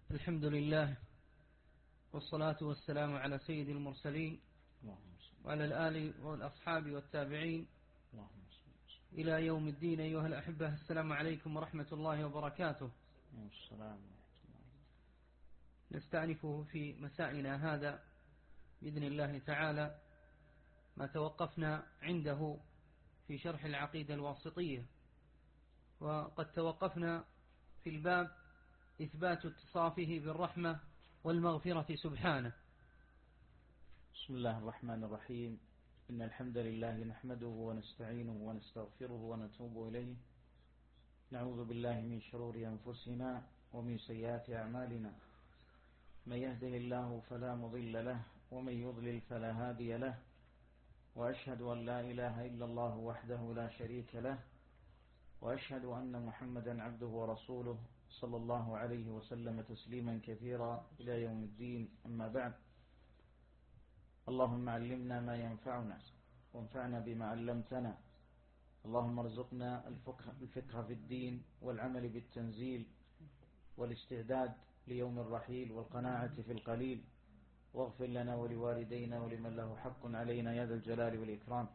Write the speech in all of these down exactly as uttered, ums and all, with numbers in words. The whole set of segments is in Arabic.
الحمد لله والصلاة والسلام على سيد المرسلين وعلى الآل والأصحاب والتابعين إلى يوم الدين. أيها الأحبة، السلام عليكم ورحمة الله وبركاته. نستأنف في مسائنا هذا بإذن الله تعالى ما توقفنا عنده في شرح العقيدة الواسطية، وقد توقفنا في الباب إثبات اتصافه بالرحمة والمغفرة سبحانه. بسم الله الرحمن الرحيم. إن الحمد لله نحمده ونستعينه ونستغفره ونتوب إليه، نعوذ بالله من شرور أنفسنا ومن سيئات أعمالنا، من يهده الله فلا مضل له ومن يضلل فلا هادي له، وأشهد أن لا إله إلا الله وحده لا شريك له، وأشهد أن محمدا عبده ورسوله صلى الله عليه وسلم تسليما كثيرا إلى يوم الدين. أما بعد، اللهم علمنا ما ينفعنا وانفعنا بما علمتنا، اللهم ارزقنا الفقه في الدين والعمل بالتنزيل والاستعداد ليوم الرحيل والقناعة في القليل، واغفر لنا ولوالدينا ولمن له حق علينا يا ذا الجلال والإكرام.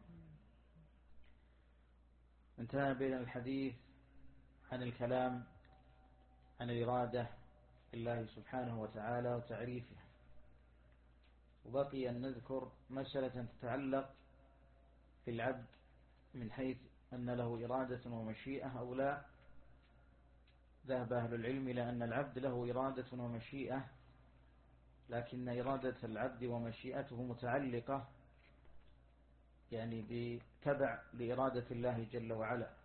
انتهى بين الحديث عن الكلام عن الإرادة لله سبحانه وتعالى وتعريفه، وبقي أن نذكر مسألة تتعلق في العبد من حيث أن له إرادة ومشيئة أو لا. ذهب أهل العلم إلى أن العبد له إرادة ومشيئة، لكن إرادة العبد ومشيئته متعلقة يعني بتبع لإرادة الله جل وعلا.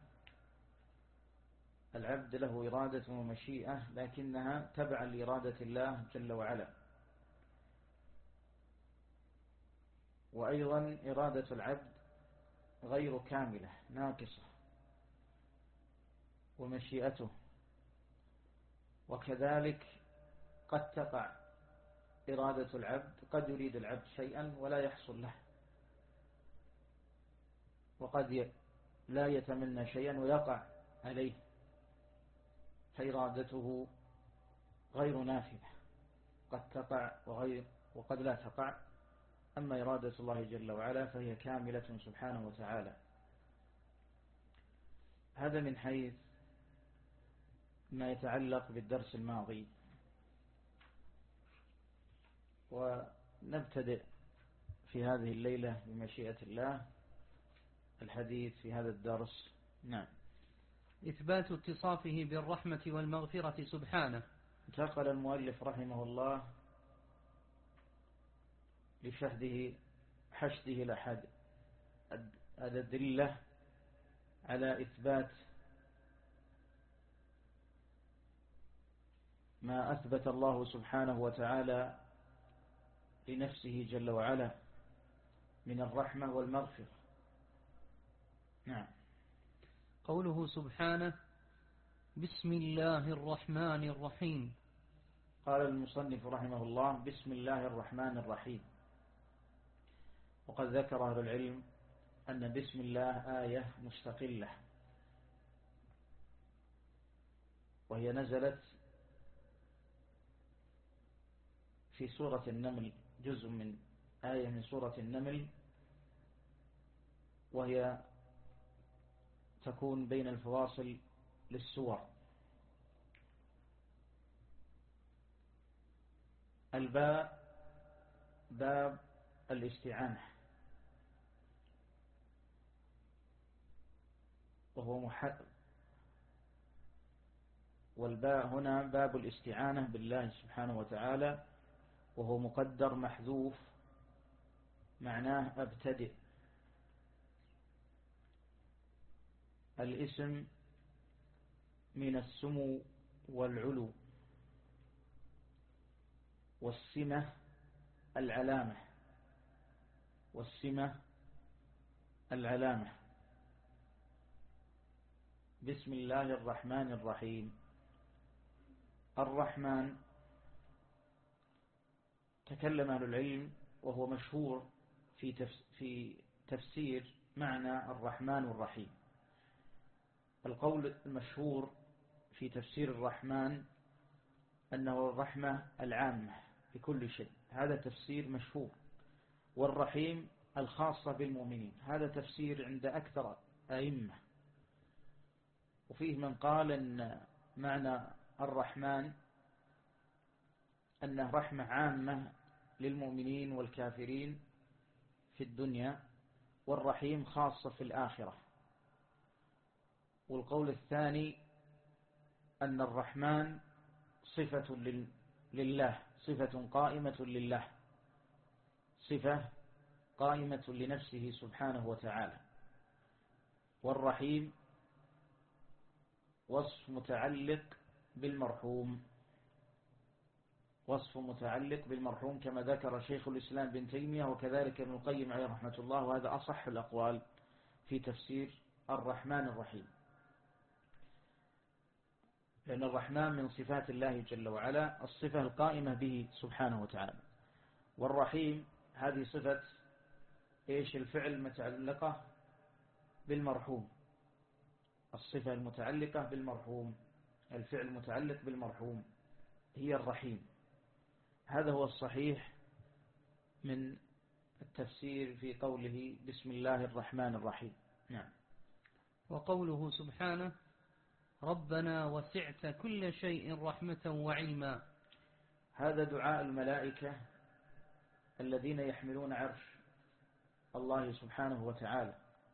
العبد له إرادة ومشيئة لكنها تبع لإرادة الله جل وعلا. وأيضا إرادة العبد غير كاملة ناقصة، ومشيئته وكذلك قد تقع إرادة العبد، قد يريد العبد شيئا ولا يحصل له، وقد لا يتمنى شيئا ويقع عليه، فإرادته غير نافذة، قد تقع وغير وقد لا تقع. أما إرادة الله جل وعلا فهي كاملة سبحانه وتعالى. هذا من حيث ما يتعلق بالدرس الماضي، ونبتدئ في هذه الليلة بمشيئة الله الحديث في هذا الدرس. نعم. إثبات اتصافه بالرحمة والمغفرة سبحانه. انتقل المؤلف رحمه الله لشهده حشده الأحد الأدلة على إثبات ما أثبت الله سبحانه وتعالى لنفسه جل وعلا من الرحمة والمغفرة. نعم. قوله سبحانه: بسم الله الرحمن الرحيم. قال المصنف رحمه الله: بسم الله الرحمن الرحيم. وقد ذكر أهل العلم أن بسم الله آية مستقلة، وهي نزلت في سورة النمل، جزء من آية من سورة النمل، وهي تكون بين الفواصل للسور. الباء باب الاستعانة، وهو محق، والباء هنا باب الاستعانة بالله سبحانه وتعالى، وهو مقدر محذوف، معناه أبتدئ. الاسم من السمو والعلو، والسمة العلامة، والسمة العلامة. بسم الله الرحمن الرحيم. الرحمن تكلم أهل العلم، وهو مشهور في في تفسير معنى الرحمن الرحيم. القول المشهور في تفسير الرحمن أنه الرحمة العامة بكل شيء، هذا تفسير مشهور. والرحيم الخاصة بالمؤمنين، هذا تفسير عند أكثر أئمة. وفيه من قال أن معنى الرحمن أنه رحمة عامة للمؤمنين والكافرين في الدنيا، والرحيم خاصة في الآخرة. والقول الثاني أن الرحمن صفة لله، صفة قائمة لله، صفة قائمة لنفسه سبحانه وتعالى. والرحيم وصف متعلق بالمرحوم، وصف متعلق بالمرحوم كما ذكر شيخ الإسلام بن تيمية وكذلك ابن القيم عليه رحمة الله، وهذا أصح الأقوال في تفسير الرحمن الرحيم، لأن الرحمن من صفات الله جل وعلا، الصفة القائمة به سبحانه وتعالى. والرحيم هذه صفة إيش؟ الفعل المتعلقة بالمرحوم، الصفة المتعلقة بالمرحوم، الفعل المتعلق بالمرحوم هي الرحيم. هذا هو الصحيح من التفسير في قوله بسم الله الرحمن الرحيم. نعم. وقوله سبحانه ربنا وسعت كل شيء رحمة وعلما، هذا دعاء الملائكة الذين يحملون عرش الله سبحانه وتعالى.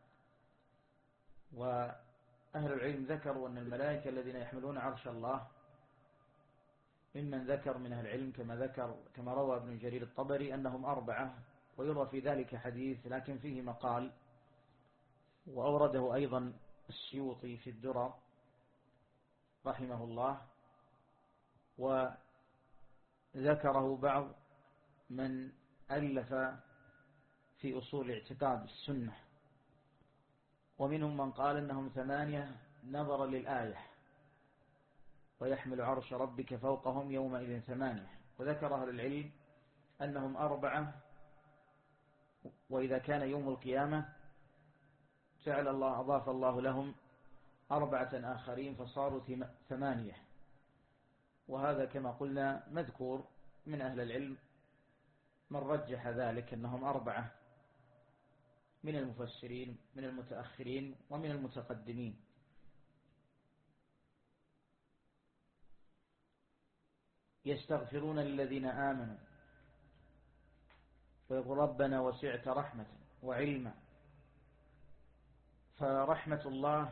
وأهل العلم ذكروا أن الملائكة الذين يحملون عرش الله ممن ذكر من أهل العلم كما ذكر كما روى ابن جرير الطبري أنهم أربعة، ويروى في ذلك حديث لكن فيه مقال، وأورده أيضا السيوطي في الدرر رحمه الله، وذكره بعض من ألف في أصول اعتقاد السنة، ومنهم من قال أنهم ثمانية نظرا للآية ويحمل عرش ربك فوقهم يومئذ ثمانية. وذكر أهل العلم أنهم أربعة، وإذا كان يوم القيامة جعل الله أضاف الله لهم أربعة آخرين فصاروا ثمانية. وهذا كما قلنا مذكور من أهل العلم من رجح ذلك أنهم أربعة من المفسرين من المتأخرين ومن المتقدمين. يستغفرون للذين آمنوا ويقول ربنا وسعت رحمة وعلما. فرحمة الله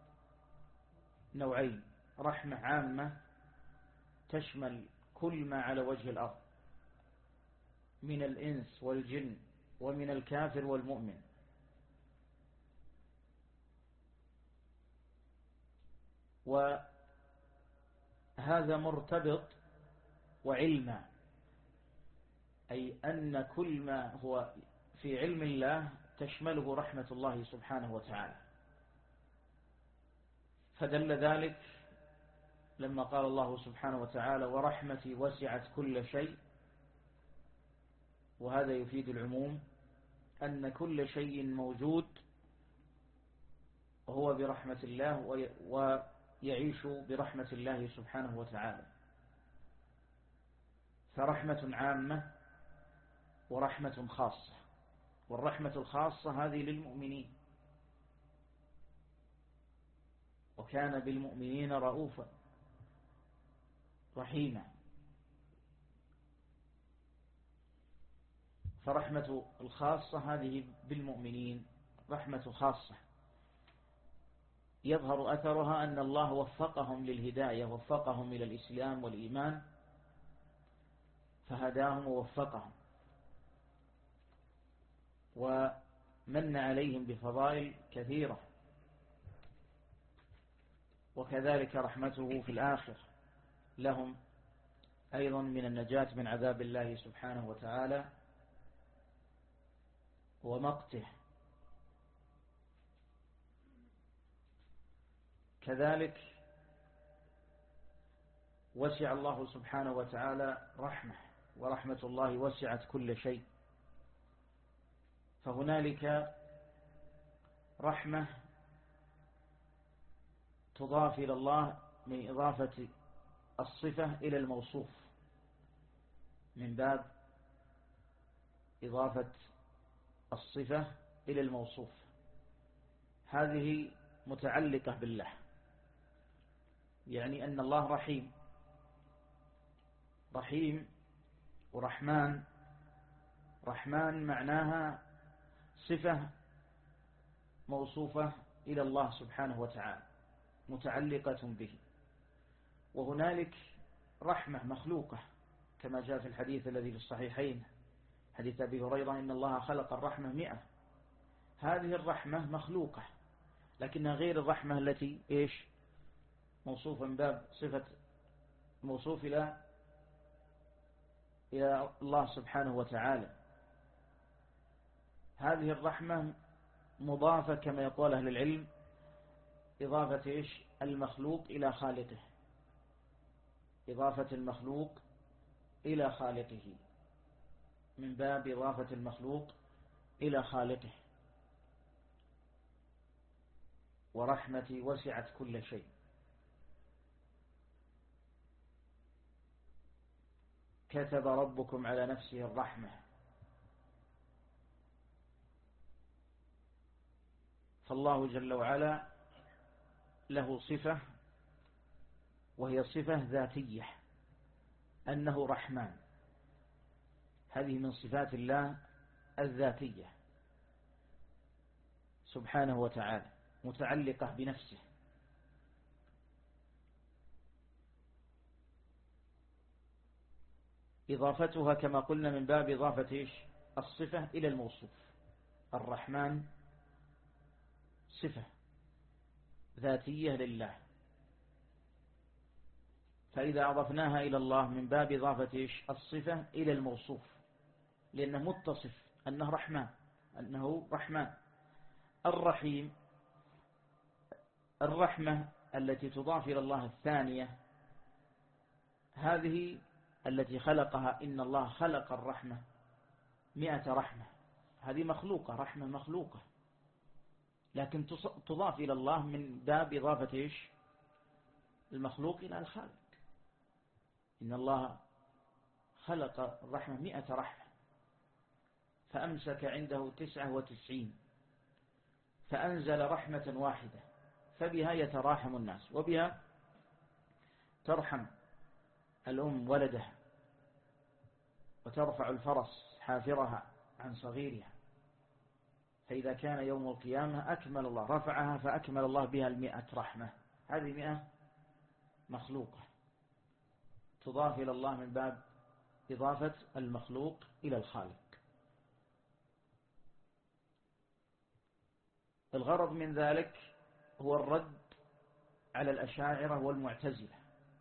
نوعين: رحمة عامة تشمل كل ما على وجه الأرض من الإنس والجن ومن الكافر والمؤمن، وهذا مرتبط وعلما، أي أن كل ما هو في علم الله تشمله رحمة الله سبحانه وتعالى. فدل ذلك لما قال الله سبحانه وتعالى ورحمتي وسعت كل شيء، وهذا يفيد العموم أن كل شيء موجود هو برحمة الله ويعيش برحمة الله سبحانه وتعالى. فرحمة عامة ورحمة خاصة، والرحمة الخاصة هذه للمؤمنين، وكان بالمؤمنين رؤوفا رحيما. فرحمة الخاصة هذه بالمؤمنين رحمة خاصة يظهر أثرها أن الله وفقهم للهداية، وفقهم إلى الإسلام والإيمان فهداهم ووفقهم ومن عليهم بفضائل كثيرة. وكذلك رحمته في الآخر لهم أيضا من النجاة من عذاب الله سبحانه وتعالى ومقته. كذلك وسع الله سبحانه وتعالى رحمة، ورحمة الله وسعت كل شيء. فهنالك رحمة تضاف إلى الله من إضافة الصفة إلى الموصوف من باب إضافة الصفة إلى الموصوف، هذه متعلقة بالله، يعني أن الله رحيم. رحيم ورحمن، رحمن معناها صفة موصوفة إلى الله سبحانه وتعالى متعلقة به. وهنالك رحمة مخلوقة كما جاء في الحديث الذي في الصحيحين، حديث أبي هريرة إن الله خلق الرحمة مئة. هذه الرحمة مخلوقة لكنها غير الرحمة التي إيش موصوفة من باب صفة موصوف إلى إلى الله سبحانه وتعالى. هذه الرحمة مضافة كما يقول أهل العلم إضافة إيش المخلوق إلى خالقه، إضافة المخلوق إلى خالقه، من باب إضافة المخلوق إلى خالقه. ورحمتي وسعت كل شيء. كتب ربكم على نفسه الرحمة. فالله جل وعلا له صفة وهي صفة ذاتية أنه رحمن، هذه من صفات الله الذاتية سبحانه وتعالى متعلقة بنفسه. إضافتها كما قلنا من باب إضافة إيش الصفة إلى الموصوف. الرحمن صفة ذاتية لله، فإذا أضفناها إلى الله من باب إضافة إيش الصفة إلى الموصوف، لأنه متصف أنه رحمن أنه رحمن. الرحيم الرحمة التي تضاف إلى الله الثانية هذه التي خلقها، إن الله خلق الرحمة مئة رحمة، هذه مخلوقة، رحمة مخلوقة، لكن تضاف إلى الله من باب إضافة إيش المخلوق إلى الخالق. إن الله خلق الرحمة مئة رحمة فأمسك عنده تسعة وتسعين فأنزل رحمة واحدة فبها يتراحم الناس، وبها ترحم الأم ولدها وترفع الفرس حافرها عن صغيرها، فإذا كان يوم القيامة أكمل الله رفعها فأكمل الله بها المئة رحمة. هذه مئة مخلوقة تضاف إلى الله من باب إضافة المخلوق إلى الخالق. الغرض من ذلك هو الرد على الأشاعرة والمعتزلة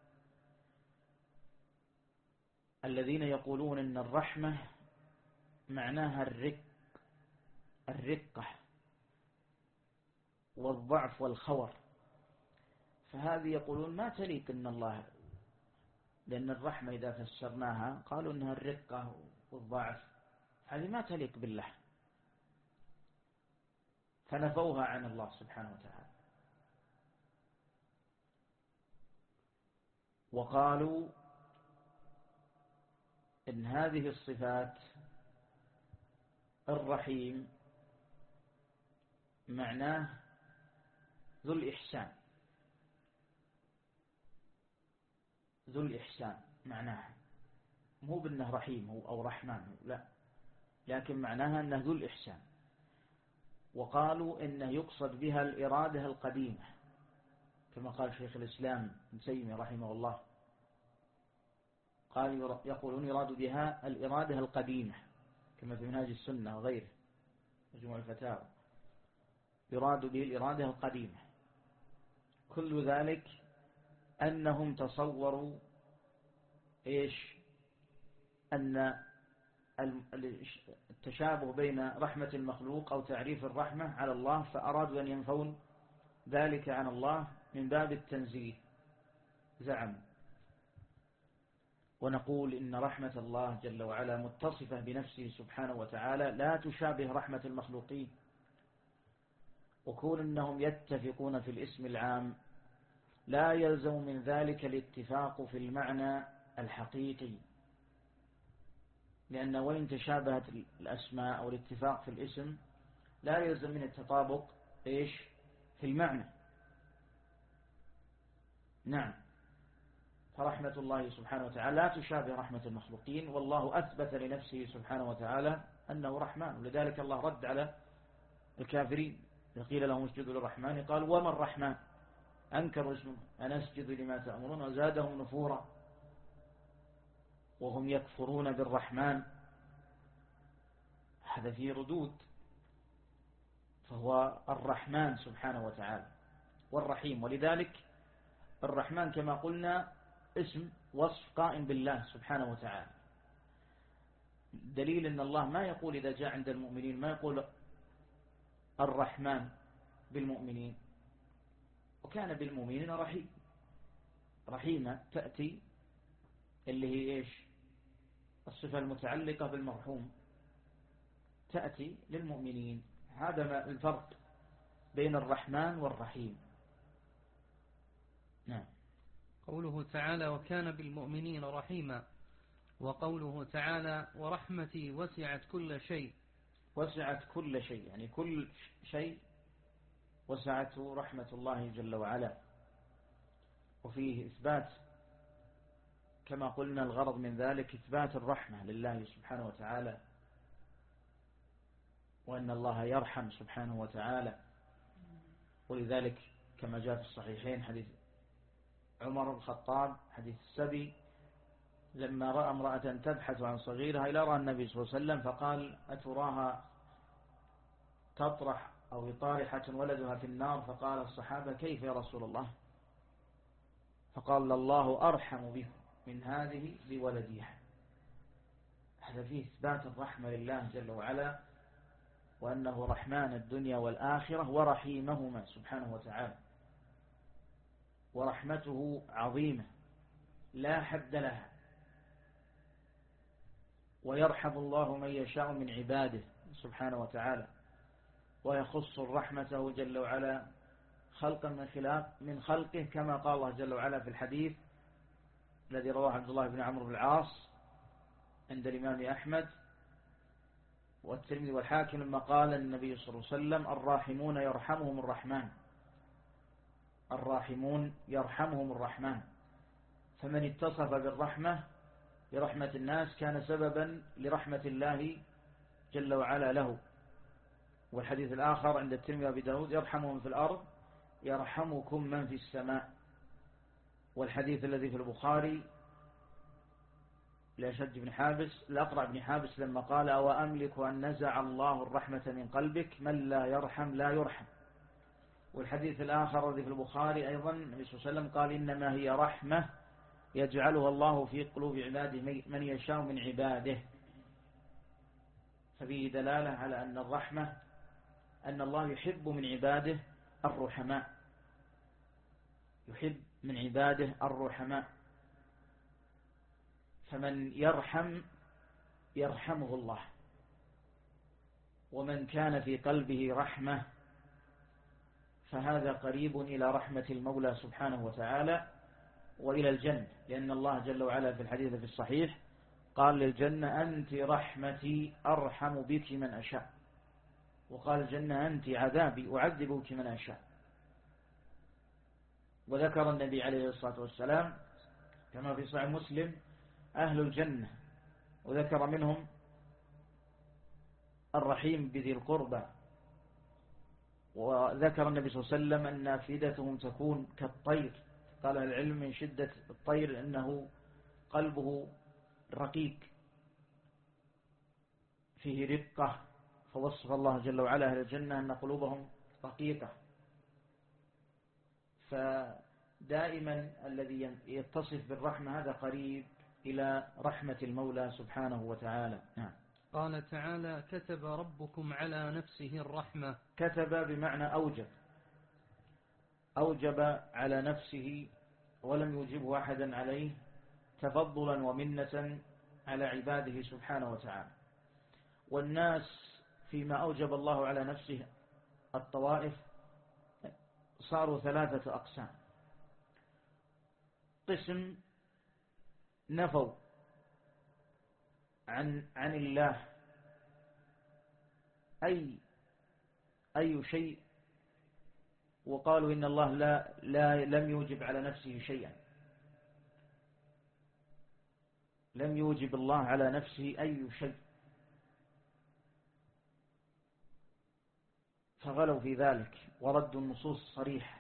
الذين يقولون إن الرحمة معناها الرق الرقة والضعف والخور، فهذه يقولون ما تليق إن الله، لأن الرحمة إذا فسرناها قالوا إنها الرقة والضعف، هذه ما تليق بالله، فنفوها عن الله سبحانه وتعالى. وقالوا إن هذه الصفات الرحيم معناه ذو الإحسان، ذو الإحسان معناها مو بأنه رحيم أو رحمن، لا، لكن معناها أنه ذو الإحسان. وقالوا إنه يقصد بها الإرادة القديمة كما قال شيخ الإسلام ابن تيمية رحمه الله، قال يقولون يراد بها الإرادة القديمة كما في منهاج السنة وغيره مجموع الفتاوى، يراد به الإرادة القديمة. كل ذلك أنهم تصوروا إيش أن التشابه بين رحمة المخلوق أو تعريف الرحمة على الله، فأرادوا أن ينفون ذلك عن الله من باب التنزيه زعم. ونقول إن رحمة الله جل وعلا متصفة بنفسه سبحانه وتعالى لا تشابه رحمة المخلوقين. وكون أنهم يتفقون في الاسم العام لا يلزم من ذلك الاتفاق في المعنى الحقيقي، لأن وإن تشابهت الأسماء أو الاتفاق في الاسم لا يلزم من التطابق إيش في المعنى. نعم، فرحمة الله سبحانه وتعالى لا تشابه رحمة المخلوقين، والله أثبت لنفسه سبحانه وتعالى أنه رحمن، ولذلك الله رد على الكافرين قيل لهم اسجدوا للرحمن قال وما الرحمن، أنكروا اسمه أن أسجد لما تأمرون وزادهم نفورا وهم يكفرون بالرحمن. هذا فيه ردود، فهو الرحمن سبحانه وتعالى والرحيم. ولذلك الرحمن كما قلنا اسم وصف قائم بالله سبحانه وتعالى، دليل أن الله ما يقول إذا جاء عند المؤمنين ما يقول الرحمن بالمؤمنين، وكان بالمؤمنين رحيم. رحيمة تأتي اللي هي إيش الصفة المتعلقة بالمرحوم تأتي للمؤمنين. هذا الفرق بين الرحمن والرحيم. نعم. قوله تعالى وكان بالمؤمنين رحيما، وقوله تعالى ورحمتي وسعت كل شيء. وسعت كل شيء يعني كل شيء وسعته رحمة الله جل وعلا، وفيه إثبات كما قلنا الغرض من ذلك إثبات الرحمة لله سبحانه وتعالى، وأن الله يرحم سبحانه وتعالى. ولذلك كما جاء في الصحيحين حديث عمر بن الخطاب حديث السبي لما رأى امرأة تبحث عن صغيرها إلى رأى النبي صلى الله عليه وسلم فقال أتراها تطرح أو طارحة ولدها في النار؟ فقال الصحابة كيف يا رسول الله؟ فقال الله أرحم بكم من هذه بولدها. هذا فيه إثبات الرحمة لله جل وعلا، وأنه رحمن الدنيا والآخرة ورحيمهما سبحانه وتعالى، ورحمته عظيمة لا حد لها. ويرحم الله من يشاء من عباده سبحانه وتعالى، ويخص رحمته جل وعلا خلقا من خلاق من خلقه، كما قال الله جل وعلا في الحديث الذي رواه عبد الله بن عمرو بن العاص عند الإمام أحمد والترمذي والحاكم لما قال النبي صلى الله عليه وسلم الراحمون يرحمهم الرحمن. الراحمون يرحمهم الرحمن، فمن اتصف بالرحمة برحمة الناس كان سببا لرحمة الله جل وعلا له. والحديث الآخر عند الترمذي وأبي داود يرحمهم في الأرض يرحمكم من في السماء. والحديث الذي في البخاري لأشج بن حابس لأقرع بن حابس لما قال أو أملك أن نزع الله الرحمة من قلبك من لا يرحم لا يرحم. والحديث الآخر الذي في البخاري أيضا النبي صلى الله عليه وسلم قال إنما هي رحمة يجعلها الله في قلوب عباده من يشاء من عباده. ففيه دلالة على أن الرحمة أن الله يحب من عباده الرحماء، يحب من عباده الرحماء، فمن يرحم يرحمه الله. ومن كان في قلبه رحمة فهذا قريب إلى رحمة المولى سبحانه وتعالى وإلى الجنة، لأن الله جل وعلا في الحديث في الصحيح قال للجنة أنت رحمتي أرحم بك من أشاء، وقال الجنة أنت عذابي أعذبك من أشاء. وذكر النبي عليه الصلاة والسلام كما في صحيح مسلم أهل الجنة، وذكر منهم الرحيم بذي القربى، وذكر النبي صلى الله عليه وسلم أن أفئدتهم تكون كالطير. قال العلم من شدة الطير أنه قلبه رقيق فيه رقة، فوصف الله جل وعلا أهل الجنة أن قلوبهم رقيقة. فدائما الذي يتصف بالرحمة هذا قريب إلى رحمة المولى سبحانه وتعالى. نعم. قال تعالى كتب ربكم على نفسه الرحمة. كتب بمعنى أوجب، أوجب على نفسه ولم يوجبه أحدا عليه تفضلا ومنة على عباده سبحانه وتعالى. والناس فيما أوجب الله على نفسه الطوائف صاروا ثلاثة أقسام. قسم نفوا عن عن الله أي أي شيء، وقالوا إن الله لا لا لم يوجب على نفسه شيئا، لم يوجب الله على نفسه أي شيء، فغلوا في ذلك وردوا النصوص الصريحة.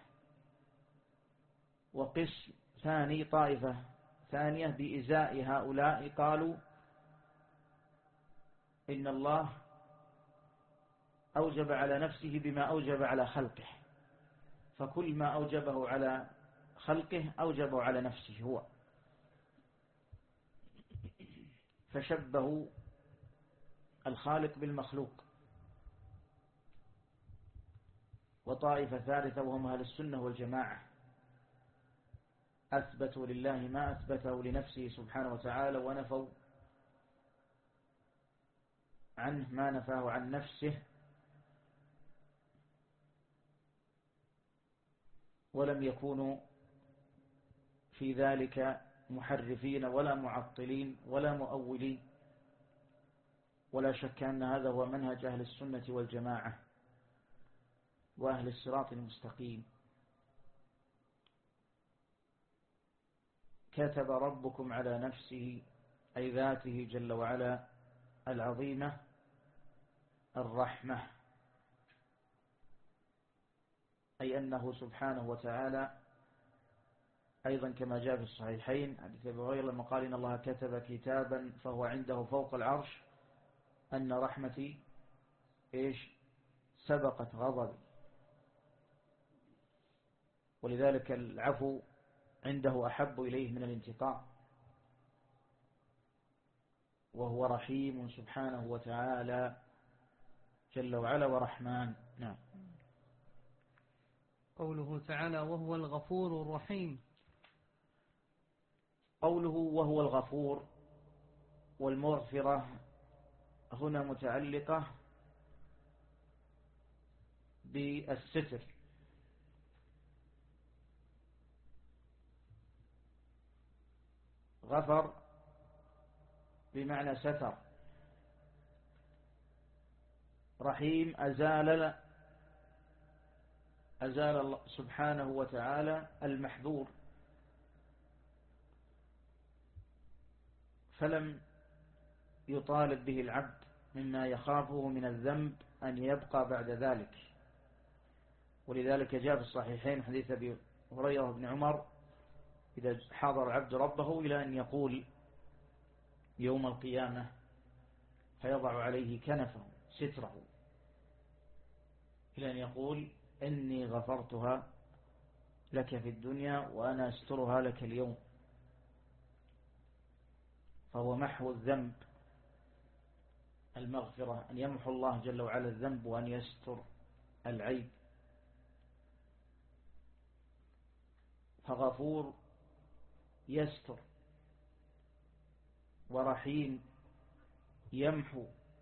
وقسم ثاني، طائفة ثانية بإزاء هؤلاء، قالوا إن الله أوجب على نفسه بما أوجب على خلقه، فكل ما أوجبه على خلقه أوجبه على نفسه هو، فشبهوا الخالق بالمخلوق. وطائفة ثالثة وهم أهل السنة والجماعة، أثبتوا لله ما أثبته لنفسه سبحانه وتعالى، ونفوا عنه ما نفاه عن نفسه، ولم يكونوا في ذلك محرفين ولا معطلين ولا مؤولين، ولا شك أن هذا هو منهج أهل السنة والجماعة وأهل الصراط المستقيم. كتب ربكم على نفسه، أي ذاته جل وعلا العظيمة، الرحمة، أي أنه سبحانه وتعالى أيضا كما جاء في الصحيحين حديث أبي هريرة لما قال إن الله كتب كتابا فهو عنده فوق العرش أن رحمتي إيش سبقت غضبي، ولذلك العفو عنده أحب إليه من الانتقام، وهو رحيم سبحانه وتعالى جل وعلا ورحمن. نعم. قوله تعالى وهو الغفور الرحيم، قوله وهو الغفور والمغفرة هنا متعلقة بالستر، غفر بمعنى ستر، رحيم أزال أزال الله سبحانه وتعالى المحذور، فلم يطالب به العبد مما يخافه من الذنب أن يبقى بعد ذلك. ولذلك جاء في الصحيحين حديث أبي هريرة بن عمر إذا حضر العبد ربه إلى أن يقول يوم القيامة فيضع عليه كنفه ستره إلى أن يقول إني غفرتها لك في الدنيا وأنا أسترها لك اليوم، فهو محو الذنب، المغفرة أن يمحو الله جل وعلا الذنب وأن يستر العيب. فغفور يستر، ورحيم يمحو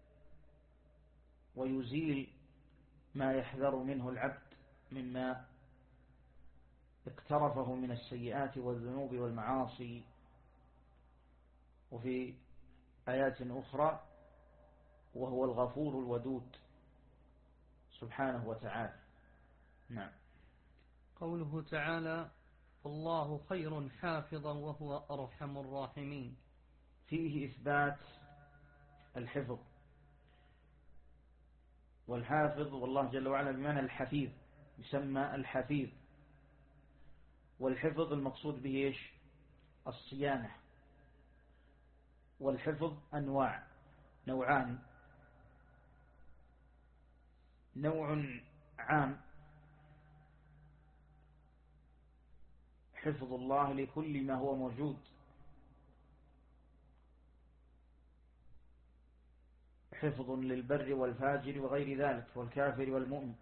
ويزيل ما يحذر منه العبد مما اقترفه من السيئات والذنوب والمعاصي. وفي آيات أخرى وهو الغفور الودود سبحانه وتعالى. نعم. قوله تعالى الله خير حافظا وهو أرحم الراحمين، فيه إثبات الحفظ، والحافظ والله جل وعلا بمعنى الحفيظ، يسمى الحفيظ. والحفظ المقصود به إيش؟ الصيانة. والحفظ أنواع، نوعان، نوع عام حفظ الله لكل ما هو موجود، حفظ للبر والفاجر وغير ذلك والكافر والمؤمن.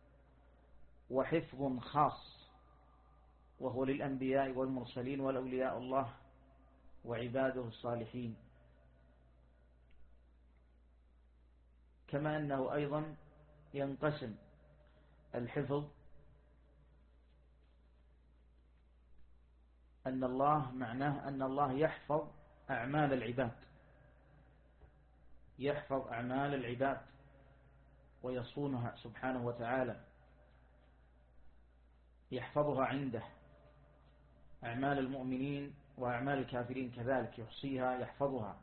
وحفظ خاص وهو للأنبياء والمرسلين والأولياء الله وعباده الصالحين. كما أنه أيضا ينقسم الحفظ أن الله معناه أن الله يحفظ أعمال العباد، يحفظ أعمال العباد ويصونها سبحانه وتعالى، يحفظها عنده، أعمال المؤمنين وأعمال الكافرين كذلك يحصيها يحفظها،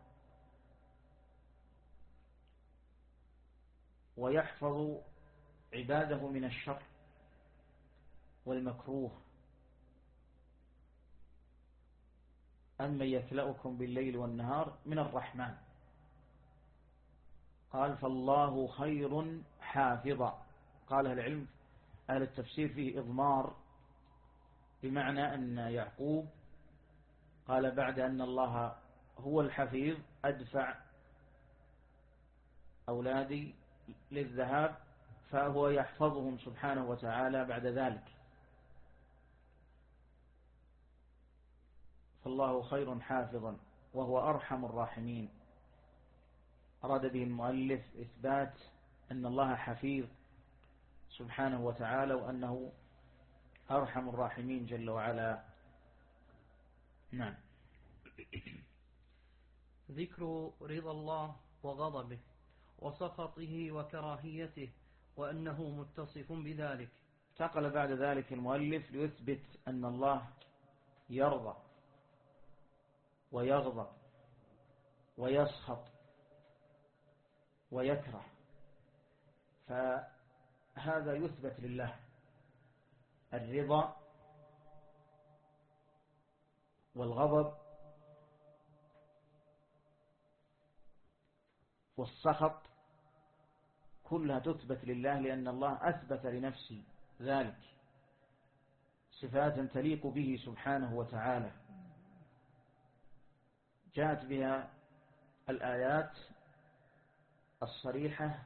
ويحفظ عباده من الشر والمكروه. أمن يكلأكم بالليل والنهار من الرحمن. قال فالله خير حافظا. قال أهل العلم أهل التفسير فيه إضمار، بمعنى أن يعقوب قال بعد أن الله هو الحفيظ أدفع أولادي للذهاب، فهو يحفظهم سبحانه وتعالى بعد ذلك. فالله خير حافظا وهو أرحم الراحمين. أراد به المؤلف إثبات أن الله حفيظ سبحانه وتعالى، وأنه أرحم الراحمين جل وعلا. نعم. ذكر رضا الله وغضبه وسخطه وكراهيته، وأنه متصف بذلك. انتقل بعد ذلك المؤلف ليثبت أن الله يرضى ويغضب ويسخط ويكره، فهذا يثبت لله الرضا والغضب والسخط، كلها تثبت لله، لأن الله أثبت لنفسه ذلك صفات تليق به سبحانه وتعالى، جاءت بها الآيات الصريحة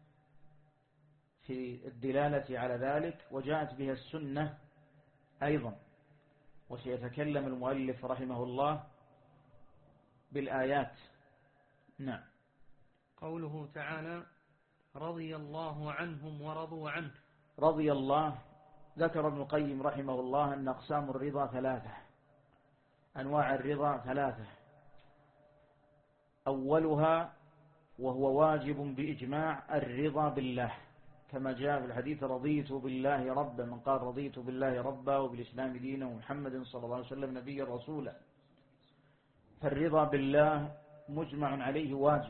في الدلالة على ذلك، وجاءت بها السنة أيضا. وسيتكلم المؤلف رحمه الله بالآيات. نعم. قوله تعالى رضي الله عنهم ورضوا عنه. رضي الله، ذكر ابن القيم رحمه الله أن أقسام الرضا ثلاثة، أنواع الرضا ثلاثة. أولها وهو واجب بإجماع الرضا بالله، كما جاء في الحديث رضيت بالله ربا، من قال رضيت بالله ربا وبالإسلام دينا ومحمد صلى الله عليه وسلم نبيا رسولا. فالرضا بالله مجمع عليه واجب.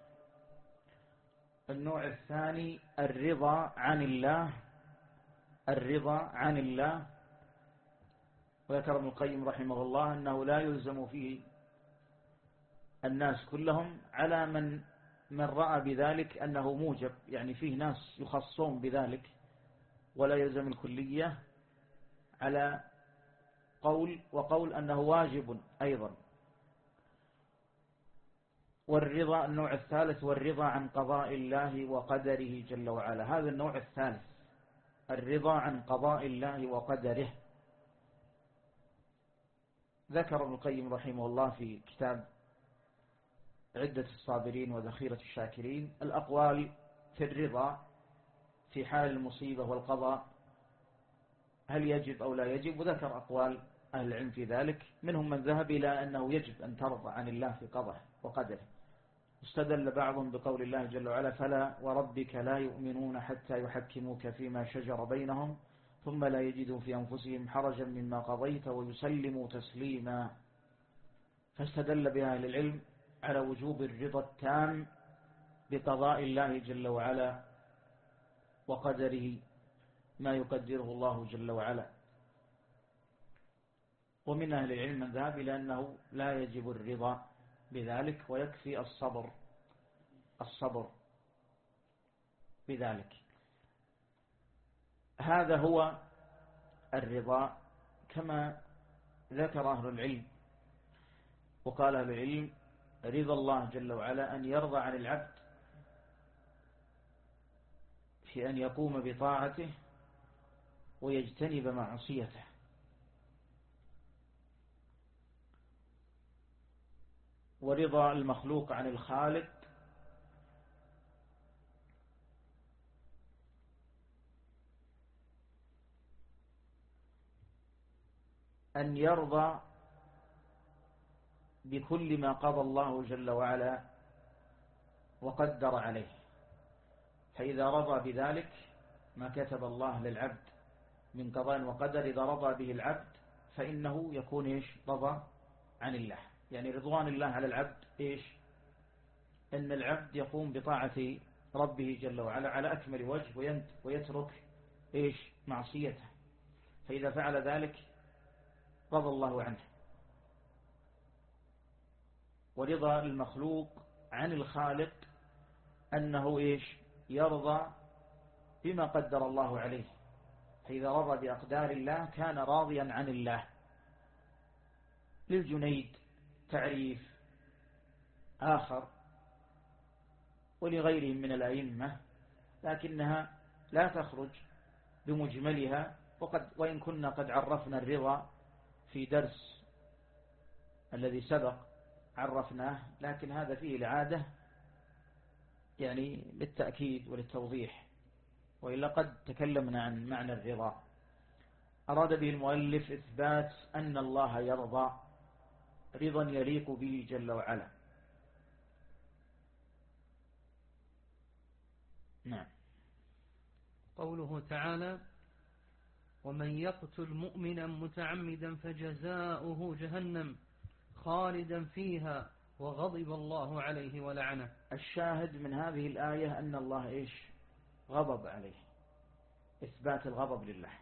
النوع الثاني الرضا عن الله، الرضا عن الله، وذكر ابن القيم رحمه الله أنه لا يلزم فيه الناس كلهم، على من من رأى بذلك أنه موجب، يعني فيه ناس يخصون بذلك ولا يلزم الكلية، على قول وقول أنه واجب أيضا. والرضا النوع الثالث والرضا عن قضاء الله وقدره جل وعلا، هذا النوع الثالث، الرضا عن قضاء الله وقدره. ذكر ابن القيم رحمه الله في كتاب عدة الصابرين وذخيرة الشاكرين الأقوال في الرضا في حال المصيبة والقضاء، هل يجب أو لا يجب، وذكر أقوال أهل العلم في ذلك. منهم من ذهب إلى أنه يجب أن ترضى عن الله في قضاءه وقدره. استدل بعضهم بقول الله جل وعلا فلا وربك لا يؤمنون حتى يحكموك فيما شجر بينهم ثم لا يجدوا في أنفسهم حرجا مما قضيت ويسلموا تسليما. فاستدل بها أهل العلم على وجوب الرضا التام بقضاء الله جل وعلا وقدره، ما يقدره الله جل وعلا. ومن أهل العلم من ذهب إلى أنه لا يجب الرضا بذلك، ويكفي الصبر الصبر بذلك. هذا هو الرضا كما ذكر أهل العلم. وقال أهل العلم رضا الله جل وعلا أن يرضى عن العبد في أن يقوم بطاعته ويجتنب معصيته. ورضا المخلوق عن الخالق أن يرضى بكل ما قضى الله جل وعلا وقدر عليه. فإذا رضى بذلك ما كتب الله للعبد من قضاء وقدر، إذا رضى به العبد فإنه يكون إيش؟ رضى عن الله. يعني رضوان الله على العبد إيش؟ أن العبد يقوم بطاعة ربه جل وعلا على أكمل وجه ويترك إيش؟ معصيته. فإذا فعل ذلك رضى الله عنه. ورضا المخلوق عن الخالق أنه إيش؟ يرضى بما قدر الله عليه. فإذا رضى بأقدار الله كان راضيا عن الله. للجنيد تعريف آخر ولغيرهم من الأئمة، لكنها لا تخرج بمجملها، وقد وإن كنا قد عرفنا الرضا في درس الذي سبق عرفناه، لكن هذا فيه العادة يعني للتأكيد وللتوضيح، وإلا قد تكلمنا عن معنى الرضا. أراد به المؤلف إثبات أن الله يرضى رضا يليق به جل وعلا. نعم. قوله تعالى: ومن يقتل مؤمنا متعمدا فجزاؤه جهنم خالدا فيها وغضب الله عليه ولعنه. الشاهد من هذه الآية أن الله إيش؟ غضب عليه، إثبات الغضب لله.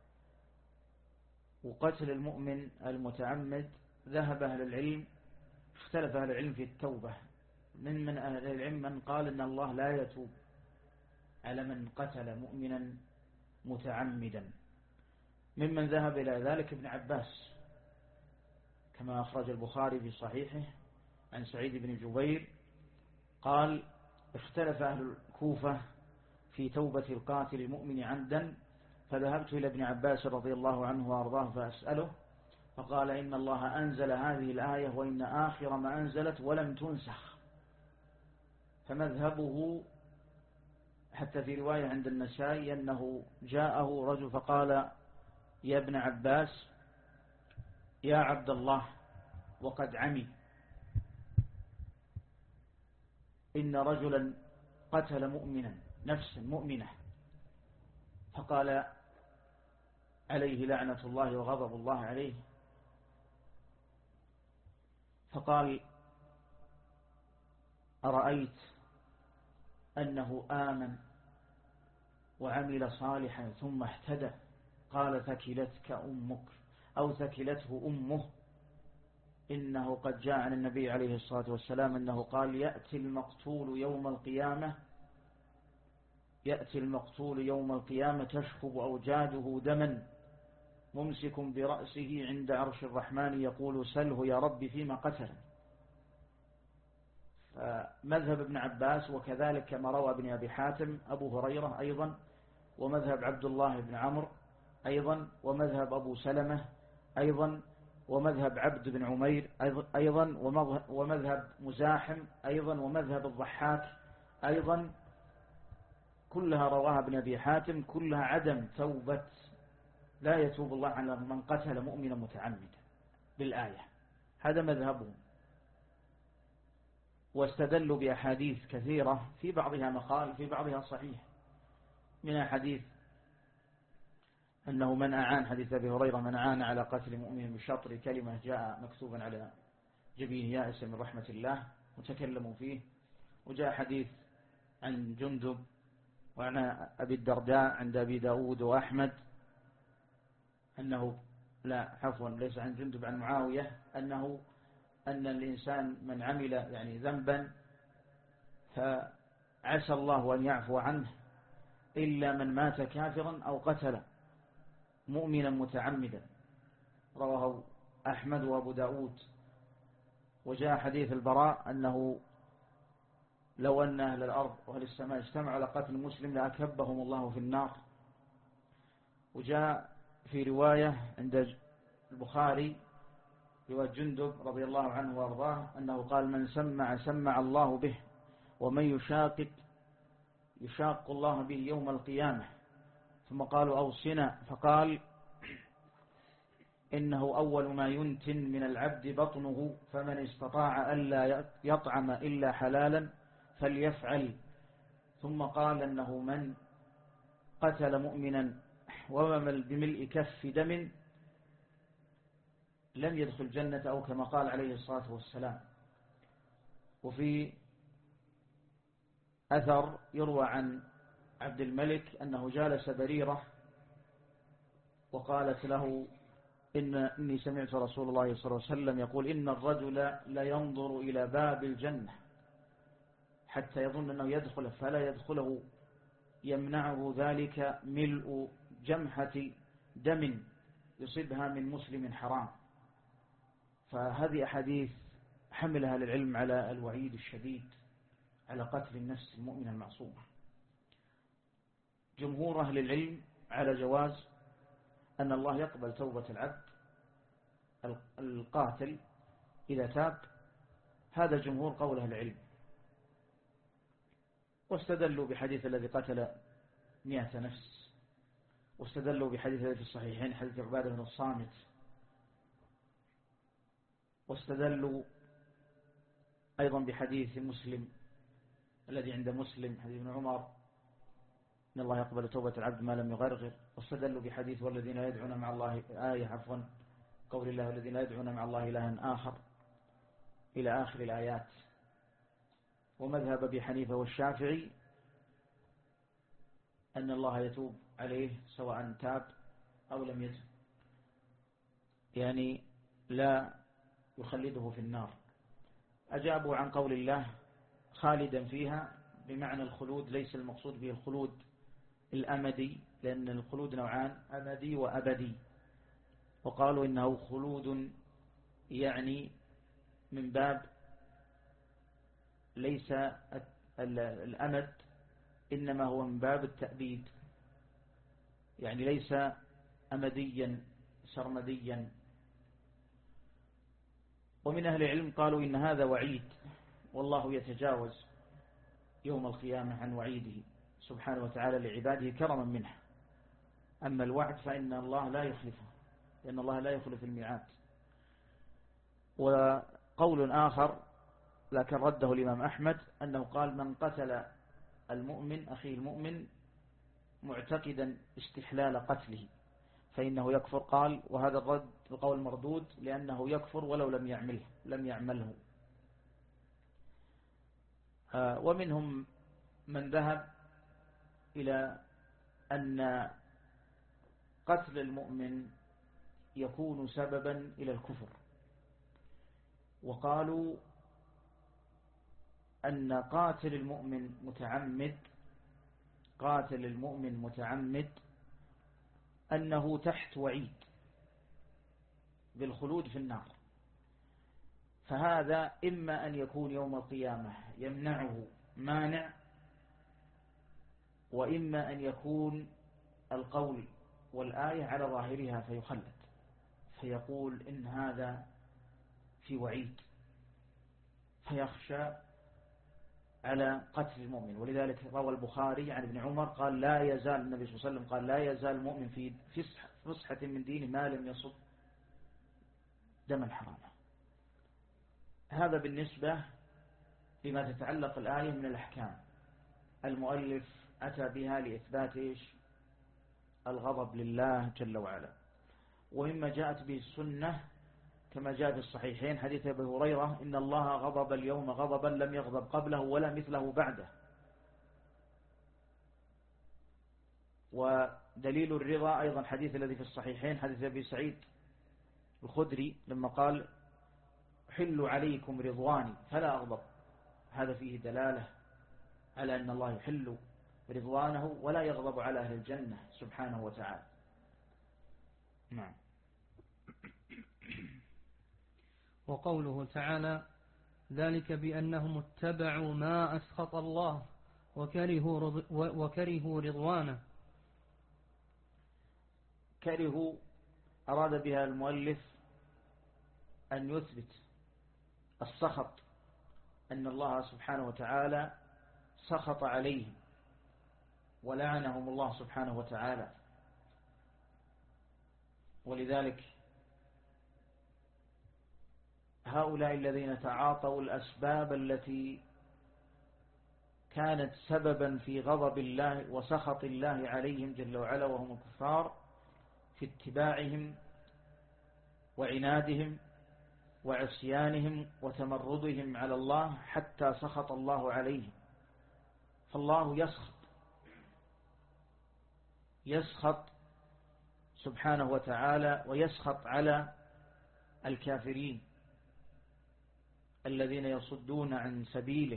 وقتل المؤمن المتعمد ذهب أهل العلم، اختلف أهل العلم في التوبة. من من أهل العلم من قال أن الله لا يتوب على من قتل مؤمنا متعمدا، ممن ذهب إلى ذلك ابن عباس كما أخرج البخاري في صحيحه عن سعيد بن جبير قال: اختلف أهل الكوفة في توبة القاتل المؤمن عمدا، فذهبت إلى ابن عباس رضي الله عنه وأرضاه فأسأله، فقال: إن الله أنزل هذه الآية وإن آخر ما أنزلت ولم تنسخ. فمذهبه حتى في رواية عند النسائي أنه جاءه رجل فقال: يا ابن عباس، يا عبد الله، وقد عمي، إن رجلا قتل مؤمنا نفسا مؤمنة، فقال: عليه لعنة الله وغضب الله عليه. فقال: أرأيت أنه آمن وعمل صالحا ثم اهتدى؟ قال: ثكلتك أمك أو ثكلته أمه. إنه قد جاء عن النبي عليه الصلاة والسلام أنه قال: يأتي المقتول يوم القيامة يأتي المقتول يوم القيامة تشخب أوجاده دما ممسك برأسه عند عرش الرحمن يقول: سله يا رب فيما قتل. فمذهب ابن عباس، وكذلك كما روى ابن أبي حاتم أبو هريرة أيضا، ومذهب عبد الله بن عمرو أيضا، ومذهب أبو سلمة أيضا، ومذهب عبد بن عمير أيضا، ومذهب مزاحم أيضا، ومذهب الضحاك أيضا، كلها رواها ابن أبي حاتم، كلها عدم توبة، لا يتوب الله على من قتل مؤمنا متعمدا بالآية. هذا مذهبهم. واستدلوا بأحاديث كثيرة في بعضها مقال في بعضها صحيح، من حديث أنه من أعان، حديث أبي هريرة: من أعان على قتل مؤمن بشطر كلمة جاء مكتوبا على جبين يائس من رحمة الله، وتكلموا فيه. وجاء حديث عن جندب وعن أبي الدرداء عند أبي داود وأحمد أنه لا عفوا ليس عن جندب، عن معاوية أنه أن الإنسان من عمل يعني ذنبا فعسى الله أن يعفو عنه إلا من مات كافرا أو قتل مؤمنا متعمدا، رواه أحمد وأبو داود. وجاء حديث البراء أنه لو أن أهل الأرض وأهل السماء اجتمعوا على قتل مسلم لأكبهم الله في النار. وجاء في رواية عند البخاري رواية جندب رضي الله عنه وارضاه أنه قال: من سمع سمع الله به، ومن يشاقق يشاق الله به يوم القيامة. ثم قالوا: أوصنا، فقال: إنه أول ما ينتن من العبد بطنه، فمن استطاع ألا يطعم إلا حلالا فليفعل. ثم قال أنه من قتل مؤمنا ومن بملء كف دم لم يدخل الجنة، أو كما قال عليه الصلاة والسلام. وفي أثر يروى عن عبد الملك أنه جالس بريرة وقالت له إن إني سمعت رسول الله صلى الله عليه وسلم يقول إن الرجل لا ينظر إلى باب الجنة حتى يظن أنه يدخل فلا يدخله، يمنعه ذلك ملء جمحة دم يصيبها من مسلم حرام. فهذه أحاديث حملها للعلم على الوعيد الشديد على قتل النفس المؤمنة المعصومة. جمهور أهل العلم على جواز أن الله يقبل توبة العبد القاتل إذا تاب، هذا جمهور قول أهل العلم. واستدلوا بحديث الذي قتل مئة نفس، واستدلوا بحديث الذي في الصحيحين حديث عبادة بن الصامت، واستدلوا أيضا بحديث مسلم الذي عند مسلم حديث ابن عمر إن الله يقبل توبة العبد ما لم يغرغر، واستدلوا بحديث والذين يدعون مع الله آية عفوا قول الله والذين يدعون مع الله إلها آخر إلى آخر الآيات. ومذهب أبي حنيفة والشافعي أن الله يتوب عليه سواء تاب أو لم يتب، يعني لا يخلده في النار. أجابوا عن قول الله خالدا فيها بمعنى الخلود، ليس المقصود به الخلود الأمدي، لأن الخلود نوعان أمدي وأبدي، وقالوا إنه خلود يعني من باب ليس الأمد، إنما هو من باب التأبيد، يعني ليس أمديا سرمديا. ومن أهل العلم قالوا إن هذا وعيد، والله يتجاوز يوم القيامة عن وعيده سبحانه وتعالى لعباده كرما منه. أما الوعد فإن الله لا يخلفه، لأن الله لا يخلف الميعاد. وقول آخر لكن رده الإمام أحمد أنه قال من قتل المؤمن أخي المؤمن معتقدا استحلال قتله فإنه يكفر. قال وهذا الرد القول مردود لأنه يكفر ولو لم يعمله لم يعمله. ومنهم من ذهب إلى أن قتل المؤمن يكون سببا إلى الكفر، وقالوا أن قاتل المؤمن متعمد قاتل المؤمن متعمد أنه تحت وعيد بالخلود في النار، فهذا إما أن يكون يوم القيامة يمنعه مانع، وإما أن يكون القول والآية على ظاهرها فيخلد، فيقول إن هذا في وعيد فيخشى على قتل المؤمن. ولذلك روى البخاري عن ابن عمر قال لا يزال النبي صلى الله عليه وسلم قال لا يزال المؤمن في فسحة من دينه ما لم يصب دما حراما. هذا بالنسبة لما تتعلق الآية من الأحكام. المؤلف أتى بها لإثبات إيش؟ الغضب لله جل وعلا. ومما جاءت به السنة كما جاء في الصحيحين حديث أبي هريرة إن الله غضب اليوم غضبا لم يغضب قبله ولا مثله بعده. ودليل الرضا أيضا حديث الذي في الصحيحين حديث أبي سعيد الخدري لما قال حل عليكم رضواني فلا أغضب. هذا فيه دلالة على أن الله يحل رضوانه ولا يغضب على أهل الجنة سبحانه وتعالى. نعم. وقوله تعالى ذلك بأنهم اتبعوا ما أسخط الله وكرهوا, رض... وكرهوا رضوانه. كرهوا أراد بها المؤلف أن يثبت السخط، أن الله سبحانه وتعالى سخط عليهم ولعنهم الله سبحانه وتعالى. ولذلك هؤلاء الذين تعاطوا الأسباب التي كانت سببا في غضب الله وسخط الله عليهم جل وعلا وهم الكفار، في اتباعهم وعنادهم وعصيانهم وتمردهم على الله حتى سخط الله عليهم. فالله يسخط يسخط سبحانه وتعالى ويسخط على الكافرين الذين يصدون عن سبيله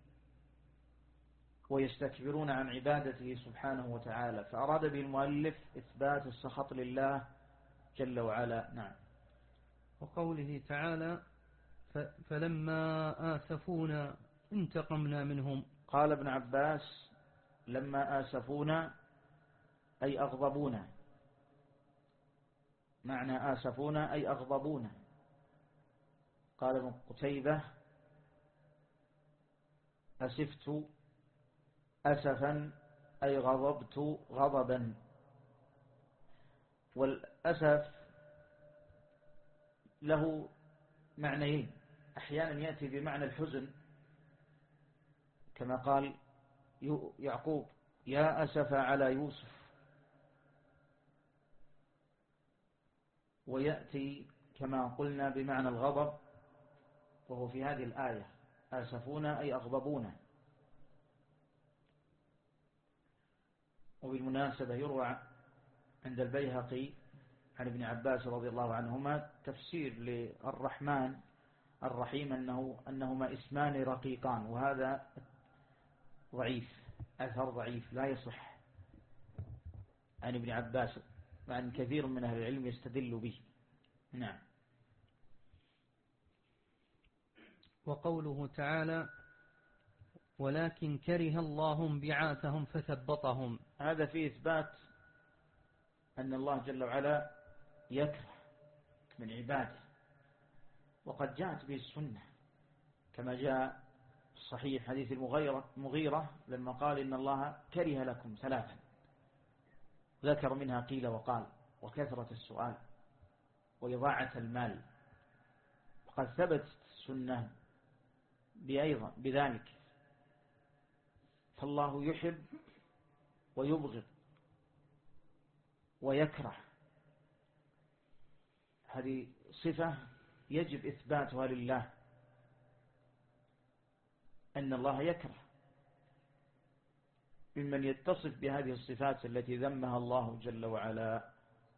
ويستكبرون عن عبادته سبحانه وتعالى. فأراد به المؤلف إثبات السخط لله جل وعلا. نعم. وقوله تعالى فلما آسفونا انتقمنا منهم. قال ابن عباس لما آسفونا أي أغضبونا، معنى آسفونا أي أغضبونا. قال ابن قتيبة أسفت أسفا أي غضبت غضبا. والأسف له معنيين، أحيانا يأتي بمعنى الحزن كما قال يعقوب يا أسف على يوسف، ويأتي كما قلنا بمعنى الغضب، وهو في هذه الآية آسفونا أي أغضبونا. وبالمناسبة يروى عند البيهقي عن ابن عباس رضي الله عنهما تفسير للرحمن الرحيم أنه أنهما اسمان رقيقان، وهذا ضعيف، أثر ضعيف لا يصح عن ابن عباس، مع أن كثير من أهل العلم يستدل به. نعم. وقوله تعالى ولكن كره الله انبعاثهم فثبطهم. هذا فيه إثبات أن الله جل وعلا يكره من عباده، وقد جاءت به السنة كما جاء الصحيح حديث المغيرة مغيرة لما قال إن الله كره لكم ثلاثا، ذكر منها قيل وقال وكثرة السؤال وإضاعة المال. وقد ثبتت السنة بأيضا بذلك. فالله يحب ويبغض ويكره، هذه صفة يجب إثباتها لله، أن الله يكره. ممن يتصف بهذه الصفات التي ذمها الله جل وعلا،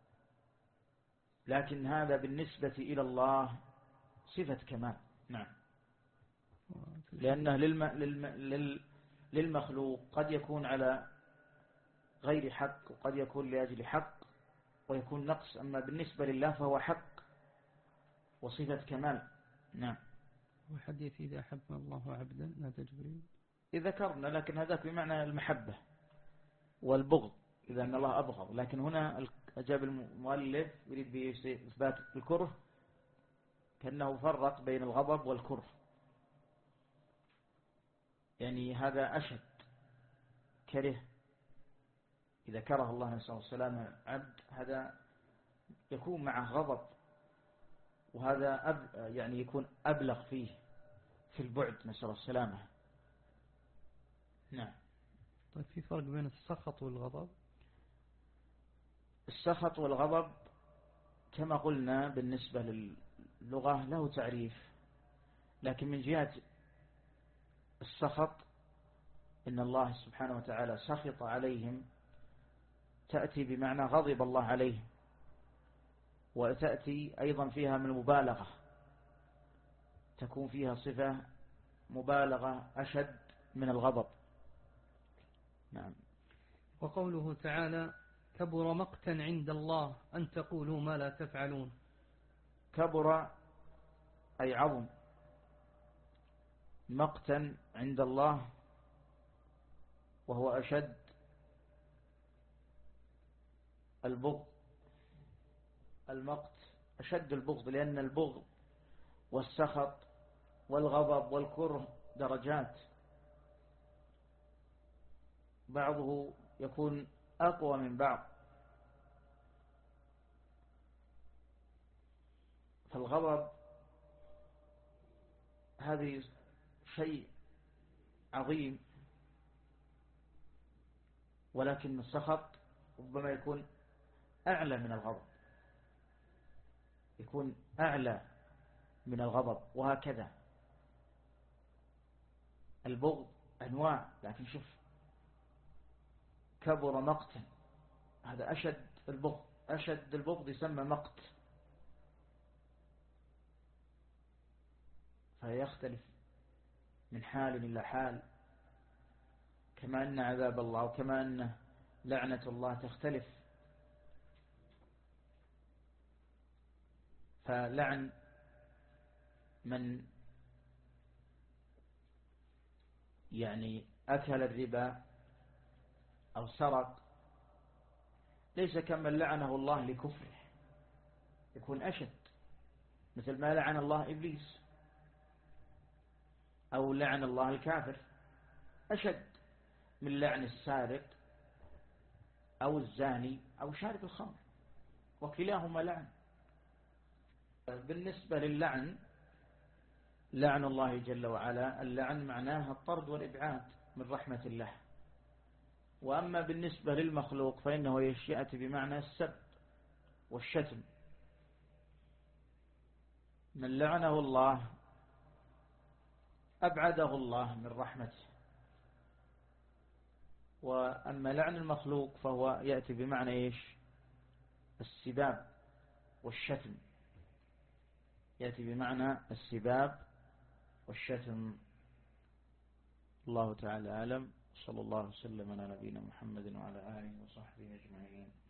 لكن هذا بالنسبة إلى الله صفة كمال. نعم. لأنه للم... للم... لل... للمخلوق قد يكون على غير حق وقد يكون لأجل حق ويكون نقص، أما بالنسبة لله فهو حق وصفة كمال. نعم. وحديث إذا أحب الله عبدا نادى جبريل إذا ذكرنا، لكن هذاك بمعنى المحبة والبغض إذا أن الله أبغض، لكن هنا أجاب المؤلف يريد بإثبات الكره كأنه فرق بين الغضب والكره، يعني هذا أشد كره. إذا كره الله نسأل الله السلامة عبد هذا يكون معه غضب، وهذا أب يعني يكون أبلغ فيه في البعد نسأل الله السلامة. نعم. طيب في فرق بين السخط والغضب؟ السخط والغضب كما قلنا بالنسبة للغة له تعريف، لكن من جهة السخط إن الله سبحانه وتعالى سخط عليهم تأتي بمعنى غضب الله عليهم، وتأتي أيضا فيها من المبالغة، تكون فيها صفة مبالغة أشد من الغضب. نعم. وقوله تعالى كبر مقتا عند الله أن تقولوا ما لا تفعلون. كبر أي عظم، مقتا عند الله وهو أشد البغض. المقت أشد البغض، لأن البغض والسخط والغضب والكره درجات، بعضه يكون أقوى من بعض. فالغضب هذه شيء عظيم، ولكن السخط ربما يكون أعلى من الغضب، يكون أعلى من الغضب. وهكذا البغض أنواع، لكن شوف كبر مقتا، هذا أشد البغض، أشد البغض يسمى مقت، فيختلف من حال إلى حال، كما أن عذاب الله وكما أن لعنة الله تختلف. فلعن من يعني أكل الربا أو سرق ليس كمن لعنه الله لكفره، يكون أشد، مثل ما لعن الله إبليس أو لعن الله الكافر، أشد من لعن السارق أو الزاني أو شارب الخمر، وكلاهما لعن. بالنسبة للعن، لعن الله جل وعلا، اللعن معناها الطرد والإبعاد من رحمة الله. وأما بالنسبة للمخلوق فإنه يأتي بمعنى السب والشتم. من لعنه الله أبعده الله من رحمته، وأما لعن المخلوق فهو يأتي بمعنى إيش؟ السباب والشتم، يأتي بمعنى السباب والشتم. الله تعالى أعلم، صلى الله وسلم على نبينا محمد وعلى آله وصحبه أجمعين.